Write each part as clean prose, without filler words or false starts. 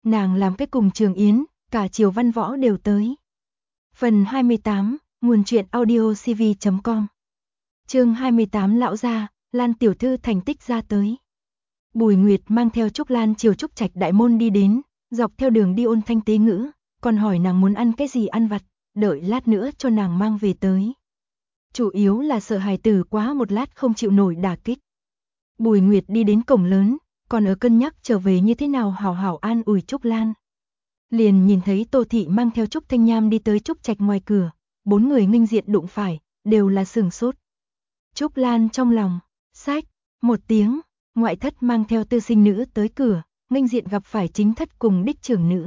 Nàng làm cái cùng Trường Yến, cả Triều Văn Võ đều tới. Phần 28, nguồn truyện audiocv.com. Chương 28 lão gia, Lan tiểu thư thành tích ra tới. Bùi Nguyệt mang theo Trúc Lan chiều Trúc Trạch đại môn đi đến, dọc theo đường đi ôn thanh tế ngữ, còn hỏi nàng muốn ăn cái gì ăn vặt, đợi lát nữa cho nàng mang về tới. Chủ yếu là sợ hài tử quá một lát không chịu nổi đả kích. Bùi Nguyệt đi đến cổng lớn, còn ở cân nhắc trở về như thế nào hảo hảo an ủi Trúc Lan. Liền nhìn thấy Tô Thị mang theo Trúc Thanh Nham đi tới Trúc Trạch ngoài cửa, bốn người nghênh diện đụng phải, đều là sửng sốt. Trúc Lan trong lòng, xách, một tiếng, ngoại thất mang theo tư sinh nữ tới cửa, nghênh diện gặp phải chính thất cùng đích trưởng nữ.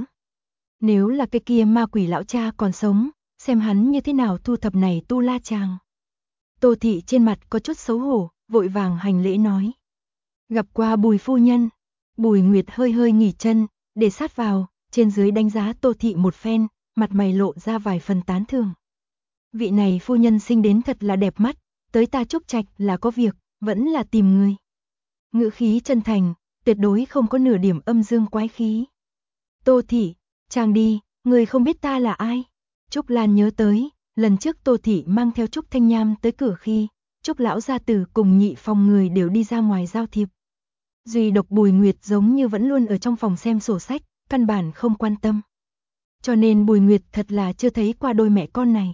Nếu là cái kia ma quỷ lão cha còn sống, xem hắn như thế nào thu thập này tu la chàng. Tô Thị trên mặt có chút xấu hổ, vội vàng hành lễ nói. Gặp qua Bùi phu nhân. Bùi Nguyệt hơi hơi nghỉ chân, để sát vào, trên dưới đánh giá Tô Thị một phen, mặt mày lộ ra vài phần tán thưởng. Vị này phu nhân sinh đến thật là đẹp mắt, tới ta Trúc Trạch là có việc, vẫn là tìm người. Ngữ khí chân thành, tuyệt đối không có nửa điểm âm dương quái khí. Tô Thị, chàng đi, người không biết ta là ai. Trúc Lan nhớ tới, lần trước Tô Thị mang theo Trúc Thanh Nham tới cửa khi, Trúc lão gia tử cùng Nhị phòng người đều đi ra ngoài giao thiệp. Duy độc Bùi Nguyệt giống như vẫn luôn ở trong phòng xem sổ sách, căn bản không quan tâm. Cho nên Bùi Nguyệt thật là chưa thấy qua đôi mẹ con này.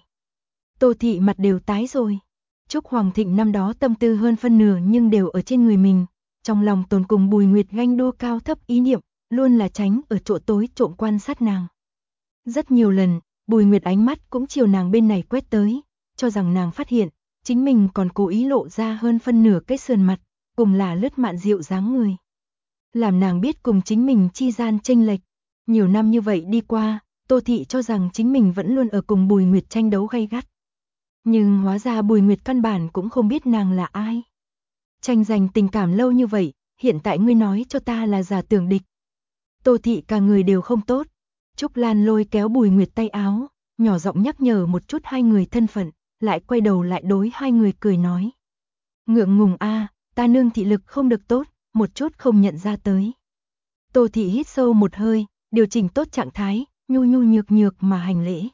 Tô Thị mặt đều tái rồi. Trúc Hoàng Thịnh năm đó tâm tư hơn phân nửa nhưng đều ở trên người mình. Trong lòng tồn cùng Bùi Nguyệt ganh đua cao thấp ý niệm, luôn là tránh ở chỗ tối trộm quan sát nàng. Rất nhiều lần, Bùi Nguyệt ánh mắt cũng chiều nàng bên này quét tới, cho rằng nàng phát hiện, chính mình còn cố ý lộ ra hơn phân nửa cái sườn mặt, cùng là lướt mạn dịu dáng người. Làm nàng biết cùng chính mình chi gian chênh lệch. Nhiều năm như vậy đi qua, Tô Thị cho rằng chính mình vẫn luôn ở cùng Bùi Nguyệt tranh đấu gay gắt. Nhưng hóa ra Bùi Nguyệt căn bản cũng không biết nàng là ai. Tranh giành tình cảm lâu như vậy, hiện tại ngươi nói cho ta là giả tưởng địch. Tô Thị cả người đều không tốt. Trúc Lan lôi kéo Bùi Nguyệt tay áo, nhỏ giọng nhắc nhở một chút hai người thân phận, lại quay đầu lại đối hai người cười nói. Ngượng ngùng a, ta nương thị lực không được tốt, một chút không nhận ra tới. Tô Thị hít sâu một hơi, điều chỉnh tốt trạng thái, nhu nhu nhược nhược mà hành lễ.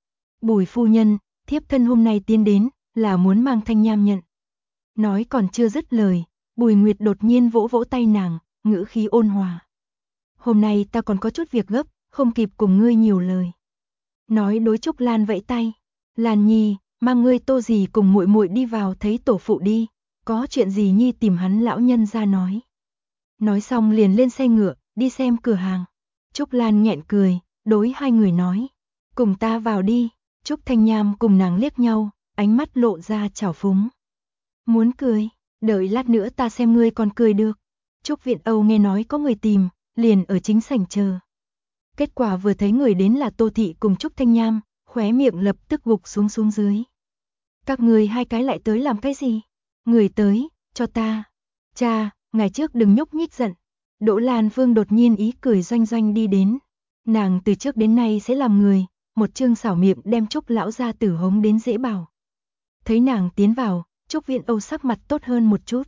Bùi phu nhân, thiếp thân hôm nay tiến đến, là muốn mang Thanh Nham nhận. Nói còn chưa dứt lời, Bùi Nguyệt đột nhiên vỗ vỗ tay nàng, ngữ khí ôn hòa. Hôm nay ta còn có chút việc gấp, không kịp cùng ngươi nhiều lời. Nói đối Trúc Lan vẫy tay. Lan nhi, mang ngươi Tô dì cùng muội muội đi vào thấy tổ phụ đi. Có chuyện gì nhi tìm hắn lão nhân ra nói. Nói xong liền lên xe ngựa, đi xem cửa hàng. Trúc Lan nghẹn cười, đối hai người nói. Cùng ta vào đi. Trúc Thanh Nham cùng nàng liếc nhau, ánh mắt lộ ra trào phúng. Muốn cười, đợi lát nữa ta xem ngươi còn cười được. Trúc Viện Âu nghe nói có người tìm, liền ở chính sảnh chờ. Kết quả vừa thấy người đến là Tô Thị cùng Trúc Thanh Nham, khóe miệng lập tức gục xuống dưới. Các người hai cái lại tới làm cái gì? Người tới, cho ta. Cha, ngày trước đừng nhúc nhích giận. Đỗ Lan Phương đột nhiên ý cười doanh doanh đi đến. Nàng từ trước đến nay sẽ làm người, một chương xảo miệng đem Trúc lão gia tử hống đến dễ bảo. Thấy nàng tiến vào, Trúc Viện Âu sắc mặt tốt hơn một chút.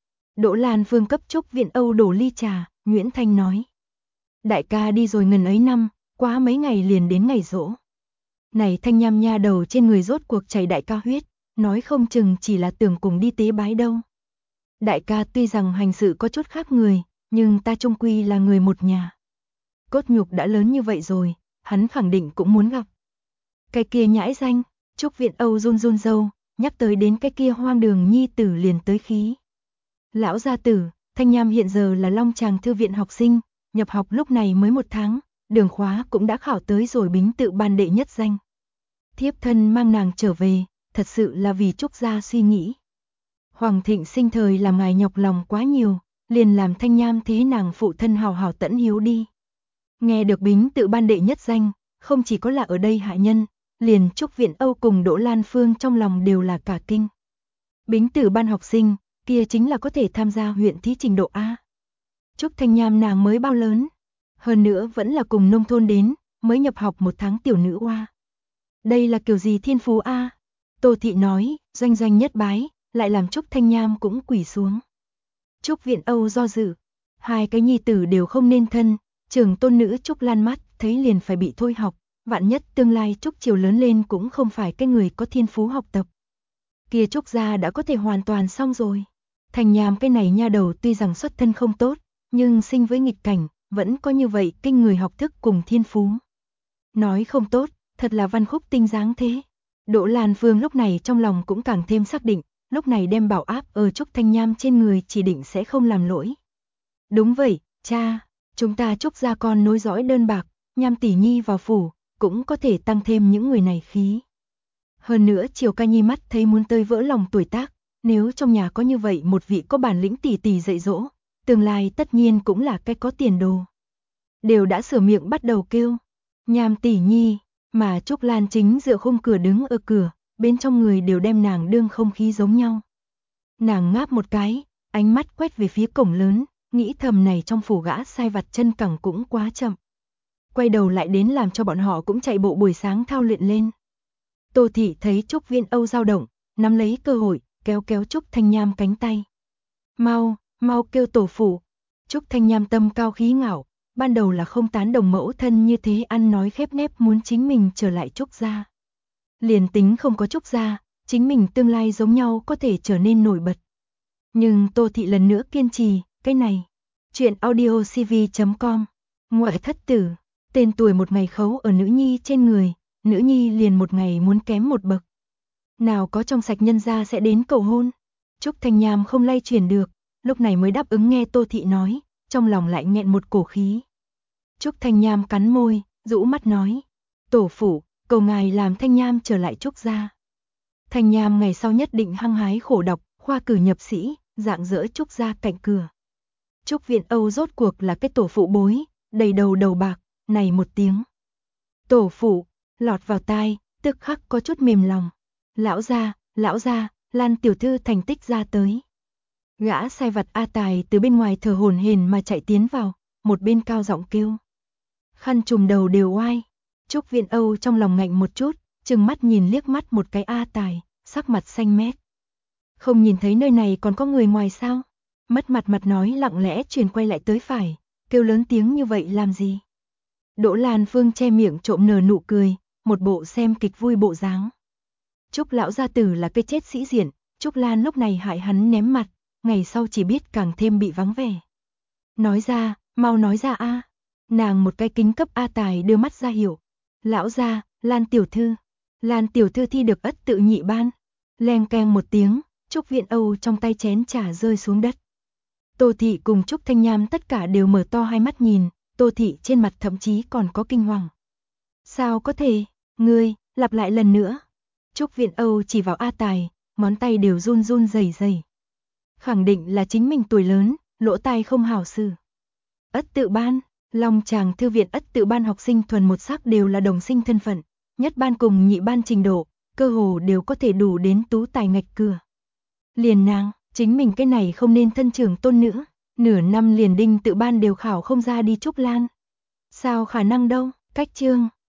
Đỗ Lan Phương cấp Trúc Viện Âu đổ ly trà, Nguyễn Thanh nói. Đại ca đi rồi ngần ấy năm, quá mấy ngày liền đến ngày giỗ. Này Thanh Nham nha đầu trên người rốt cuộc chảy đại ca huyết, nói không chừng chỉ là tưởng cùng đi tế bái đâu. Đại ca tuy rằng hành sự có chút khác người, nhưng ta chung quy là người một nhà. Cốt nhục đã lớn như vậy rồi, hắn khẳng định cũng muốn gặp. Cái kia nhãi danh, Trúc Viện Âu run run râu, nhắc tới đến cái kia hoang đường nhi tử liền tới khí. Lão gia tử, Thanh Nham hiện giờ là Long Tràng thư viện học sinh, nhập học lúc này mới 1 tháng, đường khóa cũng đã khảo tới rồi bính tự ban đệ nhất danh. Thiếp thân mang nàng trở về, thật sự là vì Trúc gia suy nghĩ. Hoàng Thịnh sinh thời làm ngài nhọc lòng quá nhiều, liền làm Thanh Nham thế nàng phụ thân hào hào tẫn hiếu đi. Nghe được bính tự ban đệ nhất danh, không chỉ có là ở đây hạ nhân, liền Trúc Viện Âu cùng Đỗ Lan Phương trong lòng đều là cả kinh. Bính tự ban học sinh, kia chính là có thể tham gia huyện thí trình độ A. Trúc Thanh Nham nàng mới bao lớn, hơn nữa vẫn là cùng nông thôn đến, mới nhập học 1 tháng tiểu nữ oa. Đây là kiểu gì thiên phú A? Tô Thị nói, doanh doanh nhất bái, lại làm Trúc Thanh Nham cũng quỳ xuống. Trúc Viện Âu do dự, hai cái nhi tử đều không nên thân, Trường tôn nữ Trúc Lan mắt thấy liền phải bị thôi học, vạn nhất tương lai Trúc Chiều lớn lên cũng không phải cái người có thiên phú học tập. Kia Trúc gia đã có thể hoàn toàn xong rồi. Thành Nham cái này nha đầu tuy rằng xuất thân không tốt, nhưng sinh với nghịch cảnh, vẫn có như vậy kinh người học thức cùng thiên phú. Nói không tốt, thật là văn khúc tinh dáng thế. Đỗ Lan Phương lúc này trong lòng cũng càng thêm xác định, lúc này đem bảo áp ở Trúc Thanh Nham trên người chỉ định sẽ không làm lỗi. Đúng vậy, cha, chúng ta Trúc gia con nối dõi đơn bạc, Nham tỷ nhi vào phủ, cũng có thể tăng thêm những người này khí. Hơn nữa Triều Ca Nhi mắt thấy muốn tơi vỡ lòng tuổi tác, nếu trong nhà có như vậy một vị có bản lĩnh tỷ tỷ dạy dỗ, tương lai tất nhiên cũng là cái có tiền đồ. Đều đã sửa miệng bắt đầu kêu, Nham tỷ nhi, mà Trúc Lan chính dựa khung cửa đứng ở cửa, bên trong người đều đem nàng đương không khí giống nhau. Nàng ngáp một cái, ánh mắt quét về phía cổng lớn, nghĩ thầm này trong phủ gã sai vặt chân cẳng cũng quá chậm. Quay đầu lại đến làm cho bọn họ cũng chạy bộ buổi sáng thao luyện lên. Tô Thị thấy Trúc Viên Âu dao động, nắm lấy cơ hội, kéo kéo Trúc Thanh Nham cánh tay. Mau, mau kêu tổ phụ. Trúc Thanh Nham tâm cao khí ngạo, ban đầu là không tán đồng mẫu thân như thế ăn nói khép nép muốn chính mình trở lại Trúc gia. Liền tính không có Trúc gia, chính mình tương lai giống nhau có thể trở nên nổi bật. Nhưng Tô Thị lần nữa kiên trì, cái này. Chuyện audiocv.com. Ngoại thất tử, tên tuổi một ngày khấu ở nữ nhi trên người, nữ nhi liền một ngày muốn kém một bậc. Nào có trong sạch nhân gia sẽ đến cầu hôn. Trúc Thanh Nham không lay chuyển được, lúc này mới đáp ứng nghe Tô Thị nói, trong lòng lại nghẹn một cổ khí. Trúc Thanh Nham cắn môi, rũ mắt nói, tổ phụ, cầu ngài làm Thanh Nham trở lại Trúc gia. Thanh Nham ngày sau nhất định hăng hái khổ đọc, khoa cử nhập sĩ, dạng dỡ Trúc gia cạnh cửa. Trúc Viện Âu rốt cuộc là cái tổ phụ bối, đầy đầu đầu bạc, này một tiếng. Tổ phụ, lọt vào tai, tức khắc có chút mềm lòng. Lão gia, Lan tiểu thư thành tích ra tới. Gã sai vặt A Tài từ bên ngoài thở hổn hển mà chạy tiến vào, một bên cao giọng kêu. Khăn trùm đầu đều oai. Trúc Viện Âu trong lòng ngạnh một chút, trừng mắt nhìn liếc mắt một cái A Tài, sắc mặt xanh mét. Không nhìn thấy nơi này còn có người ngoài sao? Mất mặt nói lặng lẽ truyền quay lại tới phải, kêu lớn tiếng như vậy làm gì? Đỗ Lan Phương che miệng trộm nở nụ cười, một bộ xem kịch vui bộ dáng. Trúc lão gia tử là cái chết sĩ diện, Trúc Lan lúc này hại hắn ném mặt, ngày sau chỉ biết càng thêm bị vắng vẻ. Nói ra, mau nói ra a. Nàng một cái kính cấp A Tài đưa mắt ra hiểu. Lão gia, Lan tiểu thư thi được ất tự nhị ban. Leng keng một tiếng, Trúc Viện Âu trong tay chén trà rơi xuống đất. Tô Thị cùng Trúc Thanh Nham tất cả đều mở to hai mắt nhìn, Tô Thị trên mặt thậm chí còn có kinh hoàng. Sao có thể, ngươi, lặp lại lần nữa. Trúc Viện Âu chỉ vào A Tài, ngón tay đều run run rẩy rẩy. Khẳng định là chính mình tuổi lớn, lỗ tai không hảo xử. Ất tự ban, Long Tràng thư viện ất tự ban học sinh thuần một sắc đều là đồng sinh thân phận, nhất ban cùng nhị ban trình độ, cơ hồ đều có thể đủ đến tú tài ngạch cửa. Liền nàng, chính mình cái này không nên thân trưởng tôn nữ, nửa năm liền đinh tự ban đều khảo không ra đi Trúc Lan. Sao khả năng đâu, cách chương.